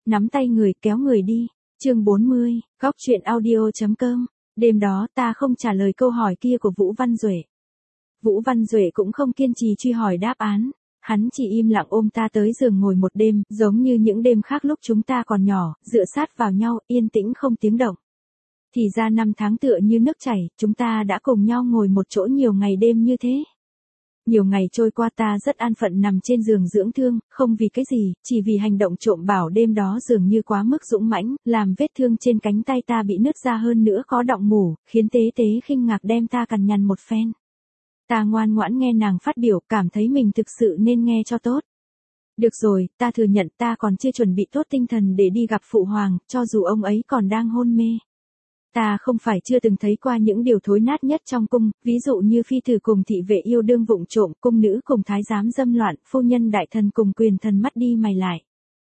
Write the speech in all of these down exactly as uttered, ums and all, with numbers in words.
nắm tay người kéo người đi. Chương bốn mươi, góc truyện audio chấm com. Đêm đó ta không trả lời câu hỏi kia của Vũ Văn Duệ. Vũ Văn Duệ cũng không kiên trì truy hỏi đáp án. Hắn chỉ im lặng ôm ta tới giường ngồi một đêm, giống như những đêm khác lúc chúng ta còn nhỏ, dựa sát vào nhau, yên tĩnh không tiếng động. Thì ra năm tháng tựa như nước chảy, chúng ta đã cùng nhau ngồi một chỗ nhiều ngày đêm như thế. Nhiều ngày trôi qua ta rất an phận nằm trên giường dưỡng thương, không vì cái gì, chỉ vì hành động trộm bảo đêm đó dường như quá mức dũng mãnh, làm vết thương trên cánh tay ta bị nứt ra hơn nữa có đọng mủ, khiến tế tế khinh ngạc đem ta cằn nhằn một phen. Ta ngoan ngoãn nghe nàng phát biểu, cảm thấy mình thực sự nên nghe cho tốt. Được rồi, ta thừa nhận ta còn chưa chuẩn bị tốt tinh thần để đi gặp phụ hoàng, cho dù ông ấy còn đang hôn mê. Ta không phải chưa từng thấy qua những điều thối nát nhất trong cung, ví dụ như phi tử cùng thị vệ yêu đương vụng trộm, cung nữ cùng thái giám dâm loạn, phu nhân đại thần cùng quyền thần mắt đi mày lại.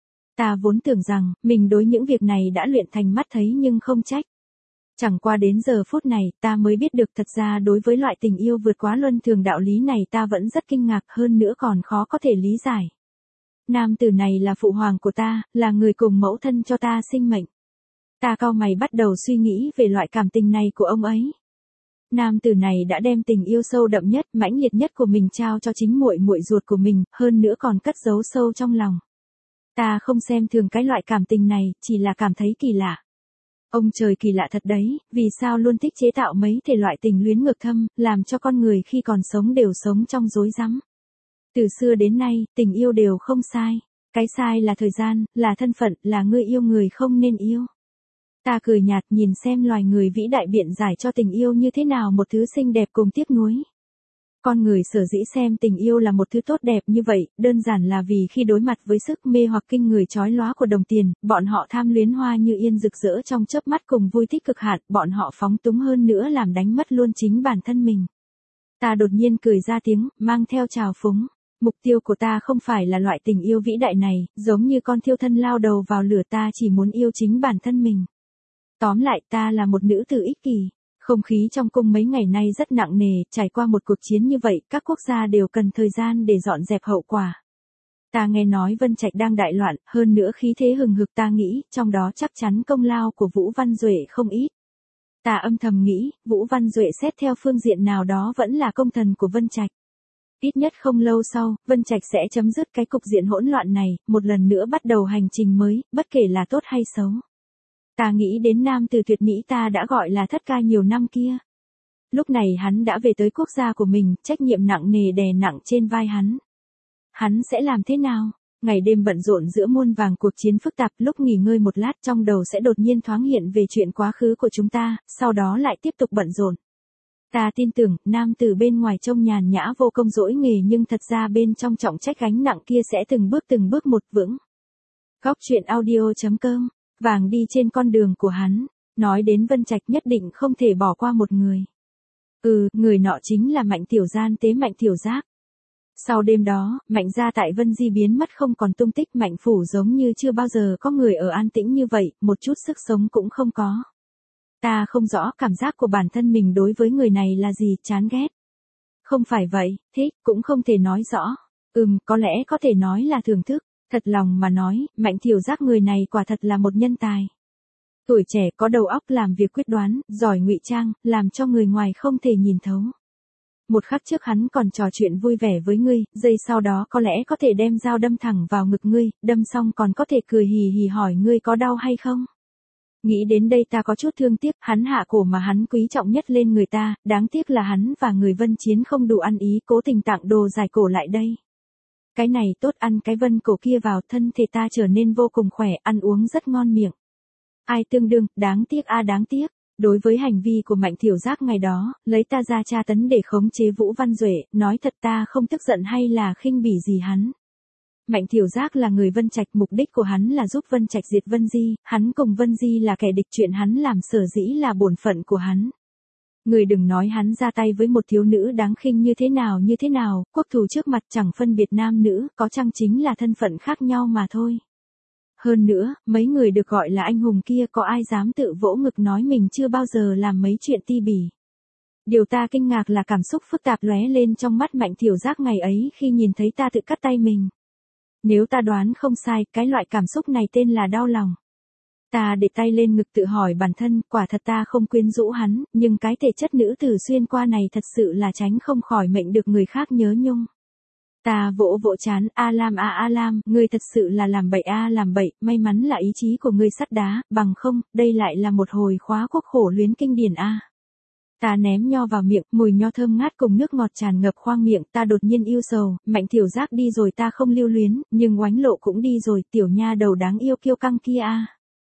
Ta vốn tưởng rằng, mình đối những việc này đã luyện thành mắt thấy nhưng không trách. Chẳng qua đến giờ phút này, ta mới biết được thật ra đối với loại tình yêu vượt quá luân thường đạo lý này ta vẫn rất kinh ngạc, hơn nữa còn khó có thể lý giải. Nam tử này là phụ hoàng của ta, là người cùng mẫu thân cho ta sinh mệnh. Ta cau mày bắt đầu suy nghĩ về loại cảm tình này của ông ấy. Nam tử này đã đem tình yêu sâu đậm nhất, mãnh liệt nhất của mình trao cho chính muội muội ruột của mình, hơn nữa còn cất giấu sâu trong lòng. Ta không xem thường cái loại cảm tình này, chỉ là cảm thấy kỳ lạ. Ông trời kỳ lạ thật đấy, vì sao luôn thích chế tạo mấy thể loại tình luyến ngược thâm, làm cho con người khi còn sống đều sống trong rối rắm. Từ xưa đến nay, tình yêu đều không sai. Cái sai là thời gian, là thân phận, là người yêu người không nên yêu. Ta cười nhạt nhìn xem loài người vĩ đại biện giải cho tình yêu như thế nào một thứ xinh đẹp cùng tiếc nuối. Con người sở dĩ xem tình yêu là một thứ tốt đẹp như vậy, đơn giản là vì khi đối mặt với sức mê hoặc kinh người chói lóa của đồng tiền, bọn họ tham luyến hoa như yên rực rỡ trong chớp mắt cùng vui thích cực hạn, bọn họ phóng túng hơn nữa làm đánh mất luôn chính bản thân mình. Ta đột nhiên cười ra tiếng, mang theo trào phúng. Mục tiêu của ta không phải là loại tình yêu vĩ đại này, giống như con thiêu thân lao đầu vào lửa, ta chỉ muốn yêu chính bản thân mình. Tóm lại ta là một nữ tử ích kỷ. Không khí trong cung mấy ngày nay rất nặng nề, trải qua một cuộc chiến như vậy, các quốc gia đều cần thời gian để dọn dẹp hậu quả. Ta nghe nói Vân Trạch đang đại loạn, hơn nữa khí thế hừng hực, ta nghĩ, trong đó chắc chắn công lao của Vũ Văn Duệ không ít. Ta âm thầm nghĩ, Vũ Văn Duệ xét theo phương diện nào đó vẫn là công thần của Vân Trạch. Ít nhất không lâu sau, Vân Trạch sẽ chấm dứt cái cục diện hỗn loạn này, một lần nữa bắt đầu hành trình mới, bất kể là tốt hay xấu. Ta nghĩ đến nam tử tuyệt mỹ ta đã gọi là thất ca nhiều năm kia. Lúc này hắn đã về tới quốc gia của mình, trách nhiệm nặng nề đè nặng trên vai hắn. Hắn sẽ làm thế nào? Ngày đêm bận rộn giữa muôn vàng cuộc chiến phức tạp, lúc nghỉ ngơi một lát trong đầu sẽ đột nhiên thoáng hiện về chuyện quá khứ của chúng ta, sau đó lại tiếp tục bận rộn. Ta tin tưởng, nam tử bên ngoài trông nhàn nhã vô công dỗi nghề nhưng thật ra bên trong trọng trách gánh nặng kia sẽ từng bước từng bước một vững. Góc truyện audio chấm com. Vàng đi trên con đường của hắn. Nói đến Vân Trạch nhất định không thể bỏ qua một người. Ừ, người nọ chính là Mạnh Tiểu Gian tế Mạnh Tiểu Giác. Sau đêm đó, Mạnh gia tại Vân Di biến mất không còn tung tích, Mạnh phủ giống như chưa bao giờ có người ở an tĩnh như vậy, một chút sức sống cũng không có. Ta không rõ cảm giác của bản thân mình đối với người này là gì, chán ghét. Không phải vậy, thích, cũng không thể nói rõ. Ừm, có lẽ có thể nói là thưởng thức. Thật lòng mà nói, Mạnh Tiểu Giác người này quả thật là một nhân tài. Tuổi trẻ có đầu óc làm việc quyết đoán, giỏi ngụy trang, làm cho người ngoài không thể nhìn thấu. Một khắc trước hắn còn trò chuyện vui vẻ với ngươi, giây sau đó có lẽ có thể đem dao đâm thẳng vào ngực ngươi, đâm xong còn có thể cười hì hì hỏi ngươi có đau hay không. Nghĩ đến đây ta có chút thương tiếc, hắn hạ cổ mà hắn quý trọng nhất lên người ta, đáng tiếc là hắn và người Vân Chiến không đủ ăn ý, cố tình tặng đồ giải cổ lại đây. Cái này tốt ăn cái vân cổ kia vào, thân thể ta trở nên vô cùng khỏe, ăn uống rất ngon miệng. Ai tương đương, đáng tiếc a à đáng tiếc. Đối với hành vi của Mạnh Tiểu Giác ngày đó, lấy ta ra tra tấn để khống chế Vũ Văn Duệ, nói thật ta không tức giận hay là khinh bỉ gì hắn. Mạnh Tiểu Giác là người Vân Trạch, mục đích của hắn là giúp Vân Trạch diệt Vân Di, hắn cùng Vân Di là kẻ địch, chuyện hắn làm sở dĩ là bổn phận của hắn. Người đừng nói hắn ra tay với một thiếu nữ đáng khinh như thế nào như thế nào, quốc thù trước mặt chẳng phân biệt nam nữ, có chăng chính là thân phận khác nhau mà thôi. Hơn nữa, mấy người được gọi là anh hùng kia có ai dám tự vỗ ngực nói mình chưa bao giờ làm mấy chuyện ti bỉ. Điều ta kinh ngạc là cảm xúc phức tạp lóe lên trong mắt Mạnh Tiểu Giác ngày ấy khi nhìn thấy ta tự cắt tay mình. Nếu ta đoán không sai, cái loại cảm xúc này tên là đau lòng. Ta để tay lên ngực tự hỏi bản thân, quả thật ta không quyến rũ hắn, nhưng cái thể chất nữ tử xuyên qua này thật sự là tránh không khỏi mệnh được người khác nhớ nhung. Ta vỗ vỗ chán, A Lam a A Lam, ngươi thật sự là làm bậy a làm bậy, may mắn là ý chí của ngươi sắt đá, bằng không, đây lại là một hồi khóa quốc khổ luyến kinh điển a. Ta ném nho vào miệng, mùi nho thơm ngát cùng nước ngọt tràn ngập khoang miệng, ta đột nhiên yêu sầu, Mạnh Tiểu Giác đi rồi ta không lưu luyến, nhưng Oánh Lộ cũng đi rồi, tiểu nha đầu đáng yêu kiêu căng kia a.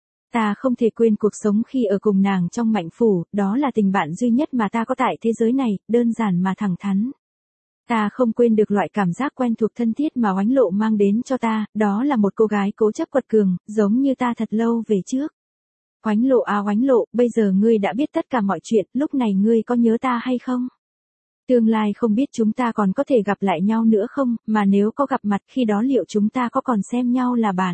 Ta không thể quên cuộc sống khi ở cùng nàng trong Mạnh phủ, đó là tình bạn duy nhất mà ta có tại thế giới này, đơn giản mà thẳng thắn. Ta không quên được loại cảm giác quen thuộc thân thiết mà Oánh Lộ mang đến cho ta, đó là một cô gái cố chấp quật cường, giống như ta thật lâu về trước. Oánh Lộ à Oánh Lộ, bây giờ ngươi đã biết tất cả mọi chuyện, lúc này ngươi có nhớ ta hay không? Tương lai không biết chúng ta còn có thể gặp lại nhau nữa không, mà nếu có gặp mặt khi đó liệu chúng ta có còn xem nhau là bạn?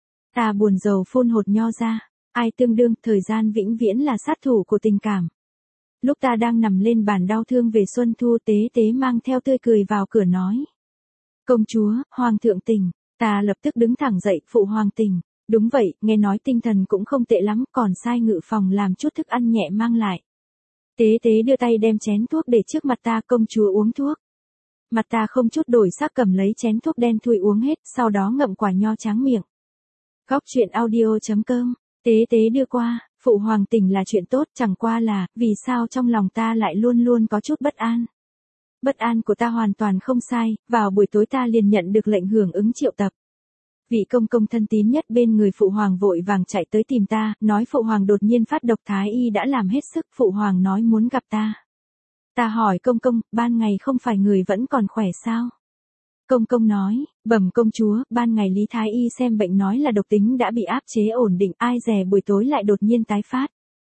Ta buồn rầu phun hột nho ra, ai tương đương, thời gian vĩnh viễn là sát thủ của tình cảm. Lúc ta đang nằm lên bàn đau thương về Xuân Thu, Tế Tế mang theo tươi cười vào cửa nói. Công chúa, Hoàng thượng tỉnh, ta lập tức đứng thẳng dậy, phụ Hoàng tỉnh. Đúng vậy, nghe nói tinh thần cũng không tệ lắm, còn sai ngự phòng làm chút thức ăn nhẹ mang lại. Tế Tế đưa tay đem chén thuốc để trước mặt ta, công chúa uống thuốc. Mặt ta không chút đổi sắc cầm lấy chén thuốc đen thui uống hết, sau đó ngậm quả nho tráng miệng. Góc truyện audio chấm com, Tế Tế đưa qua, phụ Hoàng tỉnh là chuyện tốt, chẳng qua là, vì sao trong lòng ta lại luôn luôn có chút bất an. Bất an của ta hoàn toàn không sai, vào buổi tối ta liền nhận được lệnh hưởng ứng triệu tập. Vị công công thân tín nhất bên người phụ hoàng vội vàng chạy tới tìm ta, nói phụ hoàng đột nhiên phát độc, thái y đã làm hết sức, phụ hoàng nói muốn gặp ta. Ta hỏi công công, ban ngày không phải người vẫn còn khỏe sao? Công công nói, bẩm công chúa, ban ngày Lý thái y xem bệnh nói là độc tính đã bị áp chế ổn định, ai dè buổi tối lại đột nhiên tái phát.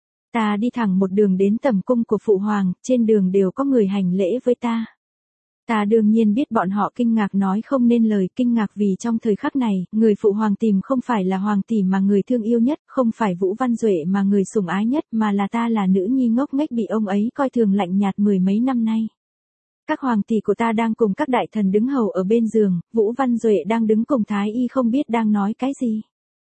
Ta đi thẳng một đường đến tầm cung của phụ hoàng, trên đường đều có người hành lễ với ta. Ta đương nhiên biết bọn họ kinh ngạc nói không nên lời, kinh ngạc vì trong thời khắc này, người phụ hoàng tìm không phải là hoàng tỷ mà người thương yêu nhất, không phải Vũ Văn Duệ mà người sủng ái nhất, mà là ta, là nữ nhi ngốc nghếch bị ông ấy coi thường lạnh nhạt mười mấy năm nay. Các hoàng tỷ của ta đang cùng các đại thần đứng hầu ở bên giường, Vũ Văn Duệ đang đứng cùng thái y không biết đang nói cái gì.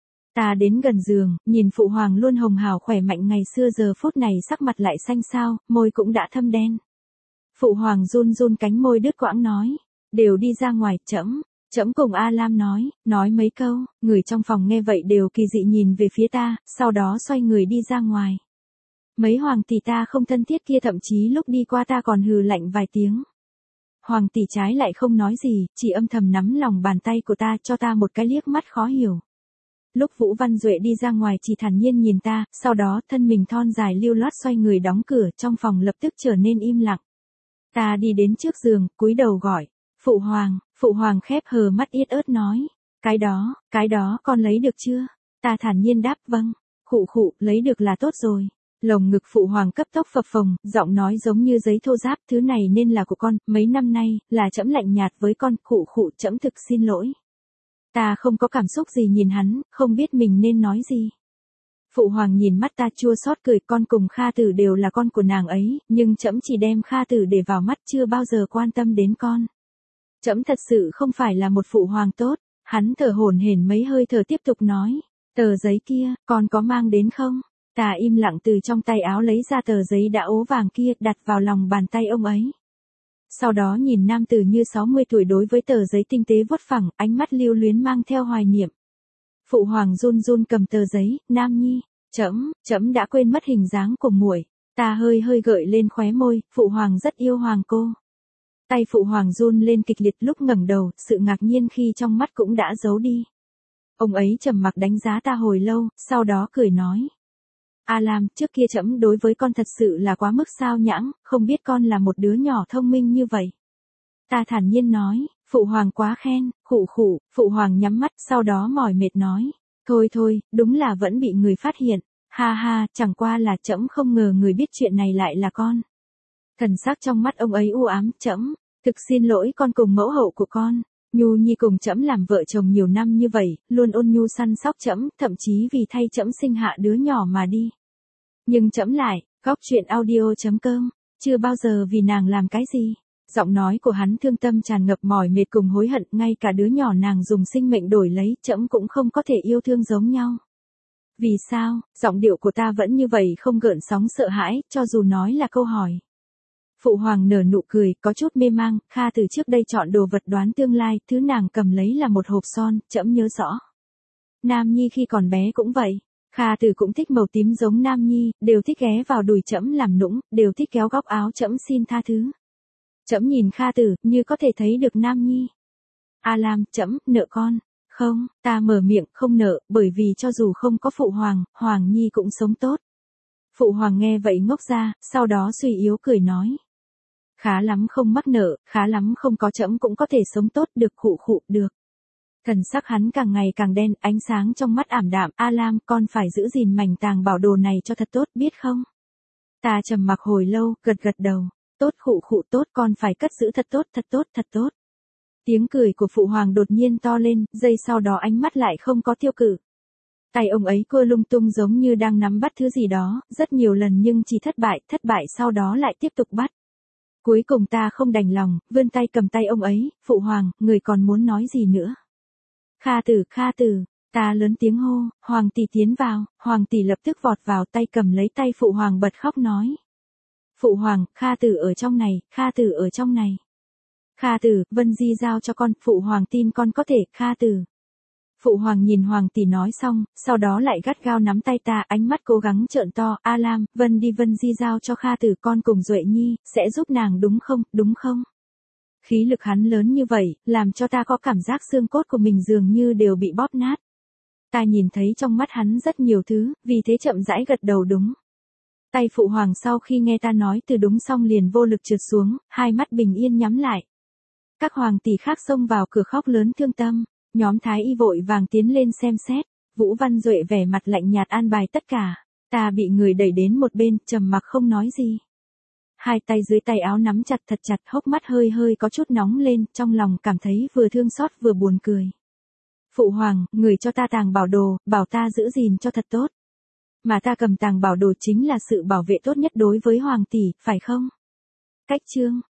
Ta đến gần giường, nhìn phụ hoàng luôn hồng hào khỏe mạnh ngày xưa giờ phút này sắc mặt lại xanh xao, môi cũng đã thâm đen. Phụ hoàng run run cánh môi đứt quãng nói, đều đi ra ngoài, trẫm, trẫm cùng A Lam nói, nói mấy câu, người trong phòng nghe vậy đều kỳ dị nhìn về phía ta, sau đó xoay người đi ra ngoài. Mấy hoàng tỷ ta không thân thiết kia thậm chí lúc đi qua ta còn hừ lạnh vài tiếng. Hoàng tỷ trái lại không nói gì, chỉ âm thầm nắm lòng bàn tay của ta cho ta một cái liếc mắt khó hiểu. Lúc Vũ Văn Duệ đi ra ngoài chỉ thản nhiên nhìn ta, sau đó thân mình thon dài lưu loát xoay người đóng cửa, trong phòng lập tức trở nên im lặng. Ta đi đến trước giường, cúi đầu gọi, phụ hoàng, phụ hoàng khép hờ mắt yết ớt nói, cái đó, cái đó con lấy được chưa? Ta thản nhiên đáp vâng, khụ khụ, lấy được là tốt rồi. Lồng ngực phụ hoàng cấp tốc phập phồng, giọng nói giống như giấy thô ráp, thứ này nên là của con, mấy năm nay, là trẫm lạnh nhạt với con, khụ khụ, trẫm thực xin lỗi. Ta không có cảm xúc gì nhìn hắn, không biết mình nên nói gì. Phụ hoàng nhìn mắt ta chua xót cười, con cùng Kha Tử đều là con của nàng ấy, nhưng trẫm chỉ đem Kha Tử để vào mắt, chưa bao giờ quan tâm đến con. Trẫm thật sự không phải là một phụ hoàng tốt. Hắn thở hổn hển mấy hơi thở tiếp tục nói, tờ giấy kia, con có mang đến không? Ta im lặng từ trong tay áo lấy ra tờ giấy đã ố vàng kia, đặt vào lòng bàn tay ông ấy. Sau đó nhìn nam tử như sáu mươi tuổi đối với tờ giấy tinh tế vuốt phẳng, ánh mắt lưu luyến mang theo hoài niệm. Phụ hoàng run run cầm tờ giấy, Nam Nhi, trẫm, trẫm đã quên mất hình dáng của muội. Ta hơi hơi gợi lên khóe môi, phụ hoàng rất yêu hoàng cô. Tay phụ hoàng run lên kịch liệt, lúc ngẩng đầu, sự ngạc nhiên khi trong mắt cũng đã giấu đi. Ông ấy trầm mặc đánh giá ta hồi lâu, sau đó cười nói. A Lam, trước kia trẫm đối với con thật sự là quá mức sao nhãng, không biết con là một đứa nhỏ thông minh như vậy. Ta thản nhiên nói, phụ hoàng quá khen, khụ khụ, phụ hoàng nhắm mắt, sau đó mỏi mệt nói, thôi thôi, đúng là vẫn bị người phát hiện, ha ha, chẳng qua là trẫm không ngờ người biết chuyện này lại là con. Thần sắc trong mắt ông ấy u ám, trẫm, thực xin lỗi con cùng mẫu hậu của con. Nhu Nhi cùng trẫm làm vợ chồng nhiều năm như vậy, luôn ôn nhu săn sóc trẫm, thậm chí vì thay trẫm sinh hạ đứa nhỏ mà đi. Nhưng trẫm lại, góc truyện audio chấm com, chưa bao giờ vì nàng làm cái gì. Giọng nói của hắn thương tâm tràn ngập mỏi mệt cùng hối hận, ngay cả đứa nhỏ nàng dùng sinh mệnh đổi lấy, trẫm cũng không có thể yêu thương giống nhau. Vì sao, giọng điệu của ta vẫn như vậy không gợn sóng sợ hãi, cho dù nói là câu hỏi. Phụ hoàng nở nụ cười, có chút mê mang, Kha từ trước đây chọn đồ vật đoán tương lai, thứ nàng cầm lấy là một hộp son, trẫm nhớ rõ. Nam Nhi khi còn bé cũng vậy. Kha từ cũng thích màu tím giống Nam Nhi, đều thích ghé vào đùi trẫm làm nũng, đều thích kéo góc áo trẫm xin tha thứ. Trẫm nhìn Kha từ, như có thể thấy được Nam Nhi. A Lam, trẫm, nợ con. Không, ta mở miệng, không nợ, bởi vì cho dù không có phụ hoàng, Hoàng Nhi cũng sống tốt. Phụ hoàng nghe vậy ngốc ra, sau đó suy yếu cười nói. Khá lắm không mắc nợ, khá lắm không có trẫm cũng có thể sống tốt được khụ khụ được. Thần sắc hắn càng ngày càng đen, ánh sáng trong mắt ảm đạm, A Lam, con phải giữ gìn mảnh tàng bảo đồ này cho thật tốt, biết không? Ta trầm mặc hồi lâu, gật gật đầu, tốt khụ khụ tốt, con phải cất giữ thật tốt, thật tốt, thật tốt. Tiếng cười của phụ hoàng đột nhiên to lên, giây sau đó ánh mắt lại không có tiêu cự. Tay ông ấy cua lung tung giống như đang nắm bắt thứ gì đó, rất nhiều lần nhưng chỉ thất bại, thất bại sau đó lại tiếp tục bắt. Cuối cùng ta không đành lòng, vươn tay cầm tay ông ấy, phụ hoàng, người còn muốn nói gì nữa? Kha tử, Kha tử, ta lớn tiếng hô, hoàng tỷ tiến vào, hoàng tỷ lập tức vọt vào tay cầm lấy tay phụ hoàng bật khóc nói. Phụ hoàng, Kha tử ở trong này, Kha tử ở trong này. Kha tử, Vân Di giao cho con, phụ hoàng tin con có thể, Kha tử. Phụ hoàng nhìn hoàng tỷ nói xong, sau đó lại gắt gao nắm tay ta, ánh mắt cố gắng trợn to, A Lam, Vân đi Vân Di giao cho Kha tử con cùng Duệ Nhi, sẽ giúp nàng đúng không, đúng không? Khí lực hắn lớn như vậy, làm cho ta có cảm giác xương cốt của mình dường như đều bị bóp nát. Ta nhìn thấy trong mắt hắn rất nhiều thứ, vì thế chậm rãi gật đầu đúng. Tay phụ hoàng sau khi nghe ta nói từ đúng xong liền vô lực trượt xuống, hai mắt bình yên nhắm lại. Các hoàng tỷ khác xông vào cửa khóc lớn thương tâm, nhóm thái y vội vàng tiến lên xem xét, Vũ Văn Duệ vẻ mặt lạnh nhạt an bài tất cả, ta bị người đẩy đến một bên, trầm mặc không nói gì. Hai tay dưới tay áo nắm chặt thật chặt, hốc mắt hơi hơi có chút nóng lên, trong lòng cảm thấy vừa thương xót vừa buồn cười. Phụ hoàng, người cho ta tàng bảo đồ, bảo ta giữ gìn cho thật tốt. Mà ta cầm tàng bảo đồ chính là sự bảo vệ tốt nhất đối với hoàng tỷ, phải không? Cách chương